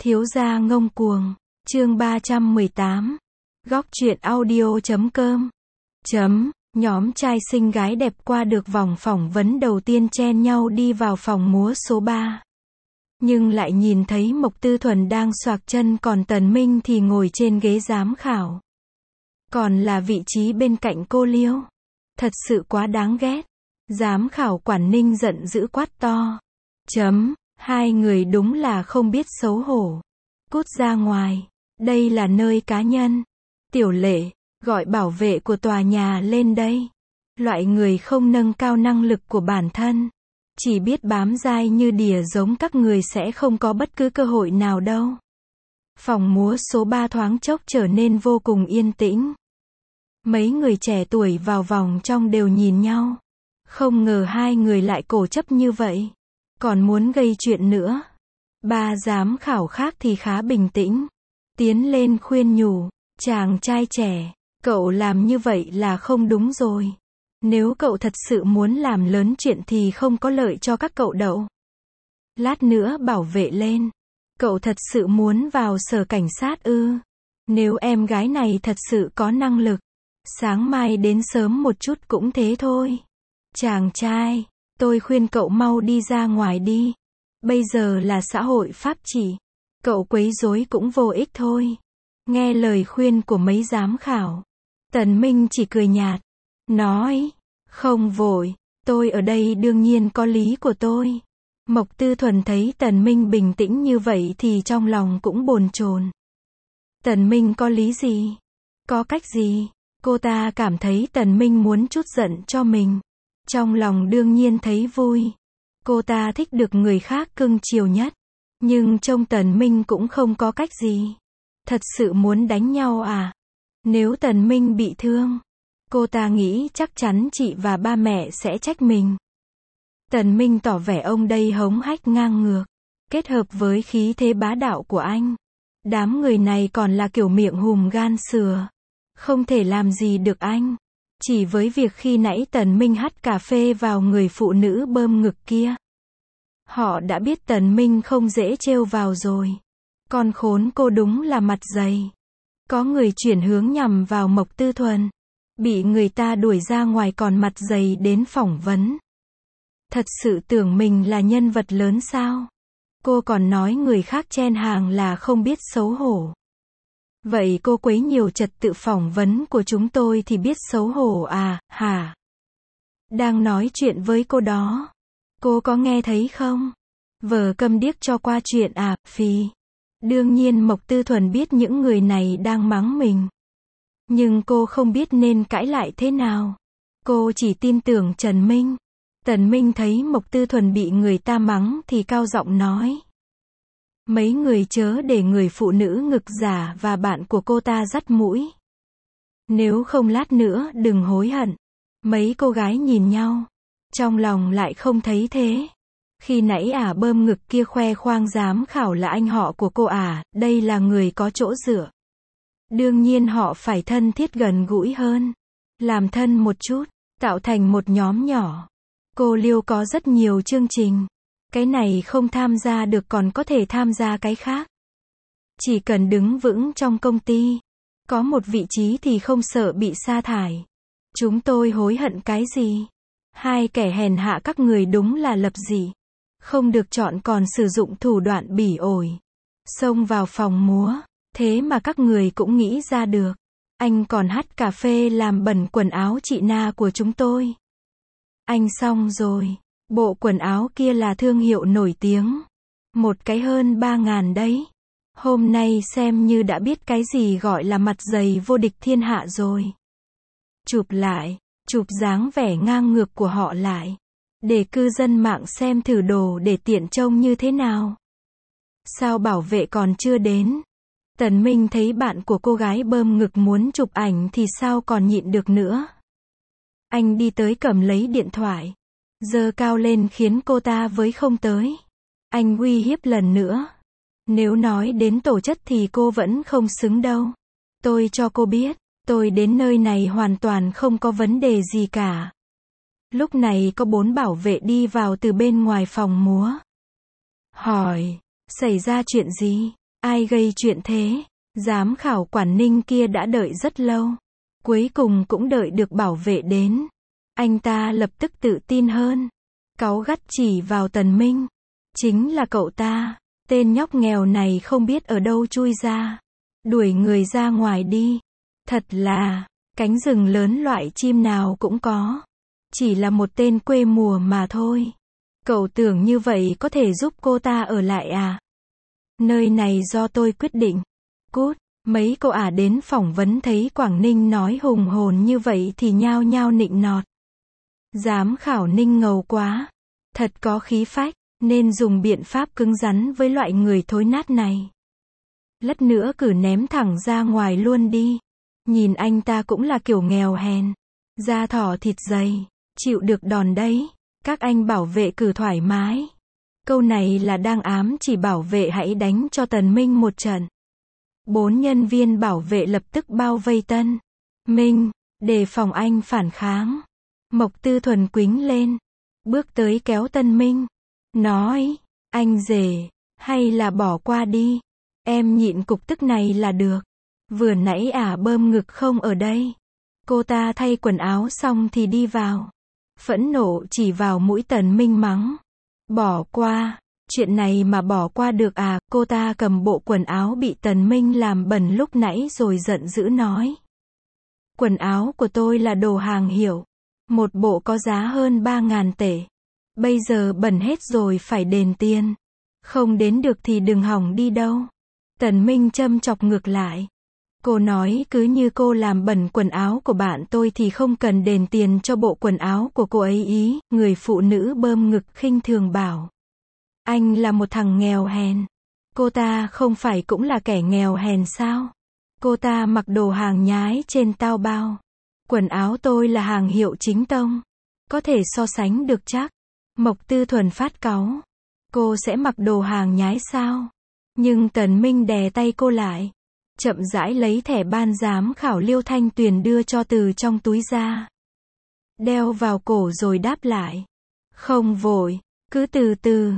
Thiếu gia ngông cuồng, chương 318. Góc truyện audio.com. Nhóm trai xinh gái đẹp qua được vòng phỏng vấn đầu tiên chen nhau đi vào phòng múa số 3. Nhưng lại nhìn thấy Mộc Tư Thuần đang xoạc chân, còn Tần Minh thì ngồi trên ghế giám khảo. Còn là vị trí bên cạnh cô Liêu. Thật sự quá đáng ghét. Giám khảo Quản Ninh giận dữ quát to. Hai người đúng là không biết xấu hổ. Cút ra ngoài. Đây là nơi cá nhân. Tiểu Lệ, gọi bảo vệ của tòa nhà lên đây. Loại người không nâng cao năng lực của bản thân, chỉ biết bám dai như đỉa giống các người sẽ không có bất cứ cơ hội nào đâu. Phòng múa số 3 thoáng chốc trở nên vô cùng yên tĩnh. Mấy người trẻ tuổi vào vòng trong đều nhìn nhau. Không ngờ hai người lại cổ chấp như vậy. Còn muốn gây chuyện nữa. Ba giám khảo khác thì khá bình tĩnh. Tiến lên khuyên nhủ. Chàng trai trẻ, cậu làm như vậy là không đúng rồi. Nếu cậu thật sự muốn làm lớn chuyện thì không có lợi cho các cậu đâu. Lát nữa bảo vệ lên. Cậu thật sự muốn vào sở cảnh sát ư? Nếu em gái này thật sự có năng lực, sáng mai đến sớm một chút cũng thế thôi. Chàng trai, tôi khuyên cậu mau đi ra ngoài đi. Bây giờ là xã hội pháp trị. Cậu quấy rối cũng vô ích thôi. Nghe lời khuyên của mấy giám khảo, Tần Minh chỉ cười nhạt, nói, không vội, tôi ở đây đương nhiên có lý của tôi. Mộc Tư Thuần thấy Tần Minh bình tĩnh như vậy thì trong lòng cũng bồn chồn. Tần Minh có lý gì? Có cách gì? Cô ta cảm thấy Tần Minh muốn trút giận cho mình. Trong lòng đương nhiên thấy vui. Cô ta thích được người khác cưng chiều nhất. Nhưng trông Tần Minh cũng không có cách gì. Thật sự muốn đánh nhau à? Nếu Tần Minh bị thương, cô ta nghĩ chắc chắn chị và ba mẹ sẽ trách mình. Tần Minh tỏ vẻ ông đây hống hách ngang ngược, kết hợp với khí thế bá đạo của anh. Đám người này còn là kiểu miệng hùm gan sừa. Không thể làm gì được anh. Chỉ với việc khi nãy Tần Minh hắt cà phê vào người phụ nữ bơm ngực kia. Họ đã biết Tần Minh không dễ trêu vào rồi. Con khốn cô đúng là mặt dày. Có người chuyển hướng nhằm vào Mộc Tư Thuần. Bị người ta đuổi ra ngoài còn mặt dày đến phỏng vấn. Thật sự tưởng mình là nhân vật lớn sao? Cô còn nói người khác chen hàng là không biết xấu hổ. Vậy cô quấy nhiều trật tự phỏng vấn của chúng tôi thì biết xấu hổ à, hả? Đang nói chuyện với cô đó. Cô có nghe thấy không? Vờ câm điếc cho qua chuyện à, phì. Đương nhiên Mộc Tư Thuần biết những người này đang mắng mình. Nhưng cô không biết nên cãi lại thế nào. Cô chỉ tin tưởng Trần Minh. Tần Minh thấy Mộc Tư Thuần bị người ta mắng thì cao giọng nói. Mấy người chớ để người phụ nữ ngực giả và bạn của cô ta dắt mũi. Nếu không lát nữa đừng hối hận. Mấy cô gái nhìn nhau. Trong lòng lại không thấy thế. Khi nãy bơm ngực kia khoe khoang giám khảo là anh họ của cô đây là người có chỗ dựa. Đương nhiên họ phải thân thiết gần gũi hơn. Làm thân một chút, tạo thành một nhóm nhỏ. Cô Liêu có rất nhiều chương trình. Cái này không tham gia được còn có thể tham gia cái khác. Chỉ cần đứng vững trong công ty. Có một vị trí thì không sợ bị sa thải. Chúng tôi hối hận cái gì? Hai kẻ hèn hạ các người đúng là lập dị. Không được chọn còn sử dụng thủ đoạn bỉ ổi. Xông vào phòng múa. Thế mà các người cũng nghĩ ra được. Anh còn hắt cà phê làm bẩn quần áo chị Na của chúng tôi. Anh xong rồi. Bộ quần áo kia là thương hiệu nổi tiếng. Một cái hơn 3.000 đấy. Hôm nay xem như đã biết cái gì gọi là mặt dày vô địch thiên hạ rồi. Chụp lại. Chụp dáng vẻ ngang ngược của họ lại. Để cư dân mạng xem thử đồ để tiện trông như thế nào. Sao bảo vệ còn chưa đến? Tần Minh thấy bạn của cô gái bơm ngực muốn chụp ảnh thì sao còn nhịn được nữa. Anh đi tới cầm lấy điện thoại. Giơ cao lên khiến cô ta với không tới. Anh uy hiếp lần nữa. Nếu nói đến tổ chất thì cô vẫn không xứng đâu. Tôi cho cô biết, tôi đến nơi này hoàn toàn không có vấn đề gì cả. Lúc này có 4 bảo vệ đi vào từ bên ngoài phòng múa. Hỏi, xảy ra chuyện gì? Ai gây chuyện thế? Giám khảo Quản Ninh kia đã đợi rất lâu. Cuối cùng cũng đợi được bảo vệ đến. Anh ta lập tức tự tin hơn. Cáu gắt chỉ vào Tần Minh. Chính là cậu ta. Tên nhóc nghèo này không biết ở đâu chui ra. Đuổi người ra ngoài đi. Thật là, cánh rừng lớn loại chim nào cũng có. Chỉ là một tên quê mùa mà thôi. Cậu tưởng như vậy có thể giúp cô ta ở lại à? Nơi này do tôi quyết định. Cút, mấy cô ả đến phỏng vấn thấy Quảng Ninh nói hùng hồn như vậy thì nhao nhao nịnh nọt. Giám khảo Ninh ngầu quá. Thật có khí phách, nên dùng biện pháp cứng rắn với loại người thối nát này. Lát nữa cử ném thẳng ra ngoài luôn đi. Nhìn anh ta cũng là kiểu nghèo hèn. Da thỏ thịt dày, chịu được đòn đấy. Các anh bảo vệ cử thoải mái. Câu này là đang ám chỉ bảo vệ hãy đánh cho Tần Minh một trận. 4 nhân viên bảo vệ lập tức bao vây Tân Minh, đề phòng anh phản kháng. Mộc Tư Thuần quính lên, bước tới kéo Tân Minh, nói, anh rể, hay là bỏ qua đi, em nhịn cục tức này là được. Vừa nãy ả bơm ngực không ở đây. Cô ta thay quần áo xong thì đi vào. Phẫn nộ chỉ vào mũi Tần Minh mắng. Bỏ qua, chuyện này mà bỏ qua được à? Cô ta cầm bộ quần áo bị Tần Minh làm bẩn lúc nãy rồi giận dữ nói. Quần áo của tôi là đồ hàng hiệu. Một bộ có giá hơn 3.000 tệ. Bây giờ bẩn hết rồi phải đền tiền. Không đến được thì đừng hỏng đi đâu. Tần Minh châm chọc ngược lại. Cô nói cứ như cô làm bẩn quần áo của bạn tôi thì không cần đền tiền cho bộ quần áo của cô ấy ý. Người phụ nữ bơm ngực khinh thường bảo. Anh là một thằng nghèo hèn. Cô ta không phải cũng là kẻ nghèo hèn sao? Cô ta mặc đồ hàng nhái trên Taobao. Quần áo tôi là hàng hiệu chính tông. Có thể so sánh được chắc. Mộc Tư Thuần phát cáu. Cô sẽ mặc đồ hàng nhái sao? Nhưng Tần Minh đè tay cô lại. Chậm rãi lấy thẻ ban giám khảo Liêu Thanh Tuyền đưa cho từ trong túi ra. Đeo vào cổ rồi đáp lại. Không vội, cứ từ từ.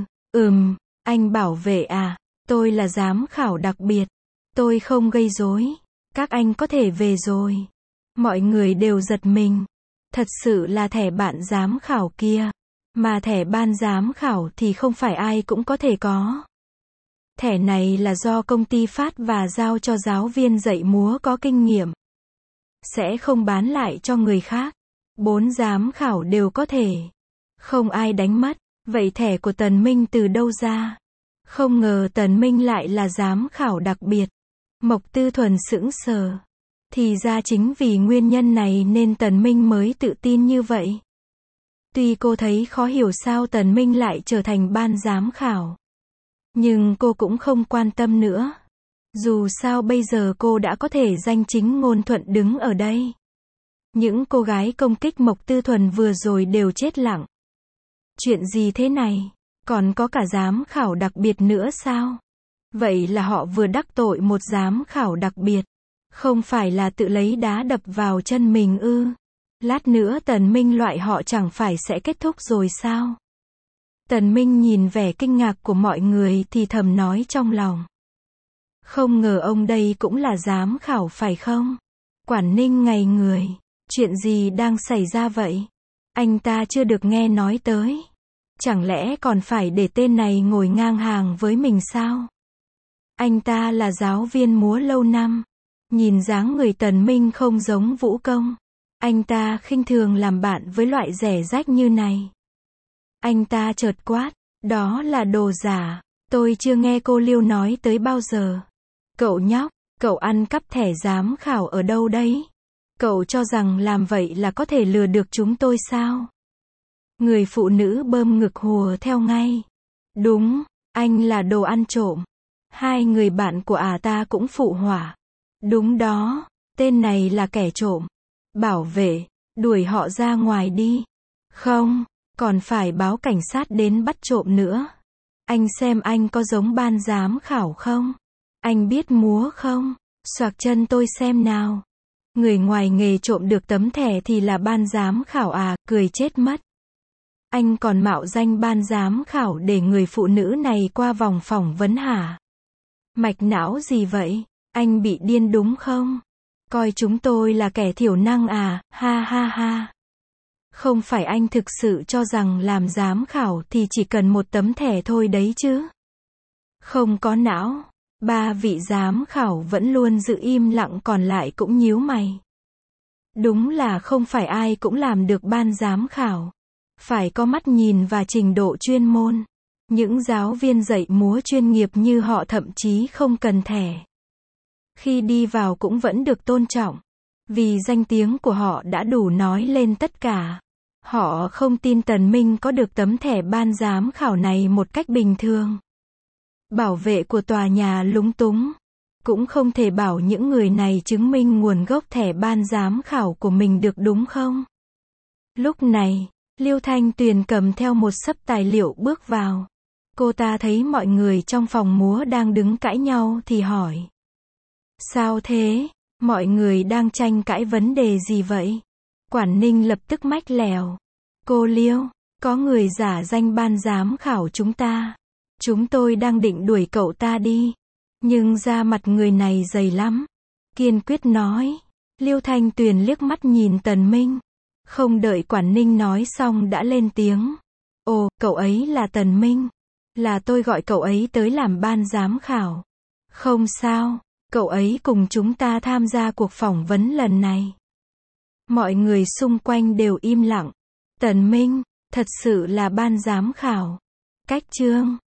Anh bảo vệ à? Tôi là giám khảo đặc biệt. Tôi không gây rối. Các anh có thể về rồi. Mọi người đều giật mình. Thật sự là thẻ bạn giám khảo kia. Mà thẻ ban giám khảo thì không phải ai cũng có thể có. Thẻ này là do công ty phát và giao cho giáo viên dạy múa có kinh nghiệm. Sẽ không bán lại cho người khác. 4 giám khảo đều có thể. Không ai đánh mất. Vậy thẻ của Tần Minh từ đâu ra? Không ngờ Tần Minh lại là giám khảo đặc biệt. Mộc Tư Thuần sững sờ. Thì ra chính vì nguyên nhân này nên Tần Minh mới tự tin như vậy. Tuy cô thấy khó hiểu sao Tần Minh lại trở thành ban giám khảo. Nhưng cô cũng không quan tâm nữa. Dù sao bây giờ cô đã có thể danh chính ngôn thuận đứng ở đây. Những cô gái công kích Mộc Tư Thuần vừa rồi đều chết lặng. Chuyện gì thế này? Còn có cả giám khảo đặc biệt nữa sao? Vậy là họ vừa đắc tội một giám khảo đặc biệt. Không phải là tự lấy đá đập vào chân mình ư? Lát nữa Tần Minh loại họ chẳng phải sẽ kết thúc rồi sao? Tần Minh nhìn vẻ kinh ngạc của mọi người thì thầm nói trong lòng. Không ngờ ông đây cũng là giám khảo phải không? Quản Ninh ngày người. Chuyện gì đang xảy ra vậy? Anh ta chưa được nghe nói tới. Chẳng lẽ còn phải để tên này ngồi ngang hàng với mình sao? Anh ta là giáo viên múa lâu năm. Nhìn dáng người Tần Minh không giống vũ công. Anh ta khinh thường làm bạn với loại rẻ rách như này. Anh ta chợt quát. Đó là đồ giả. Tôi chưa nghe cô Liêu nói tới bao giờ. Cậu nhóc, cậu ăn cắp thẻ giám khảo ở đâu đấy? Cậu cho rằng làm vậy là có thể lừa được chúng tôi sao? Người phụ nữ bơm ngực hùa theo ngay. Đúng, anh là đồ ăn trộm. 2 người bạn của ta cũng phụ họa. Đúng đó, tên này là kẻ trộm. Bảo vệ, đuổi họ ra ngoài đi. Không, còn phải báo cảnh sát đến bắt trộm nữa. Anh xem anh có giống ban giám khảo không? Anh biết múa không? Xoạc chân tôi xem nào. Người ngoài nghề trộm được tấm thẻ thì là ban giám khảo à? Cười chết mất. Anh còn mạo danh ban giám khảo để người phụ nữ này qua vòng phỏng vấn hả? Mạch não gì vậy? Anh bị điên đúng không? Coi chúng tôi là kẻ thiểu năng à, ha ha ha. Không phải anh thực sự cho rằng làm giám khảo thì chỉ cần một tấm thẻ thôi đấy chứ? Không có não. Ba vị giám khảo vẫn luôn giữ im lặng còn lại cũng nhíu mày. Đúng là không phải ai cũng làm được ban giám khảo. Phải có mắt nhìn và trình độ chuyên môn. Những giáo viên dạy múa chuyên nghiệp như họ thậm chí không cần thẻ. Khi đi vào cũng vẫn được tôn trọng. Vì danh tiếng của họ đã đủ nói lên tất cả. Họ không tin Tần Minh có được tấm thẻ ban giám khảo này một cách bình thường. Bảo vệ của tòa nhà lúng túng. Cũng không thể bảo những người này chứng minh nguồn gốc thẻ ban giám khảo của mình được đúng không? Lúc này, Liêu Thanh Tuyền cầm theo một xấp tài liệu bước vào. Cô ta thấy mọi người trong phòng múa đang đứng cãi nhau thì hỏi. Sao thế? Mọi người đang tranh cãi vấn đề gì vậy? Quản Ninh lập tức mách lèo. Cô Liêu, có người giả danh ban giám khảo chúng ta. Chúng tôi đang định đuổi cậu ta đi. Nhưng da mặt người này dày lắm. Kiên quyết nói. Liêu Thanh Tuyền liếc mắt nhìn Tần Minh. Không đợi Quản Ninh nói xong đã lên tiếng. Ồ, cậu ấy là Tần Minh. Là tôi gọi cậu ấy tới làm ban giám khảo. Không sao, cậu ấy cùng chúng ta tham gia cuộc phỏng vấn lần này. Mọi người xung quanh đều im lặng. Tần Minh, thật sự là ban giám khảo. Cách chương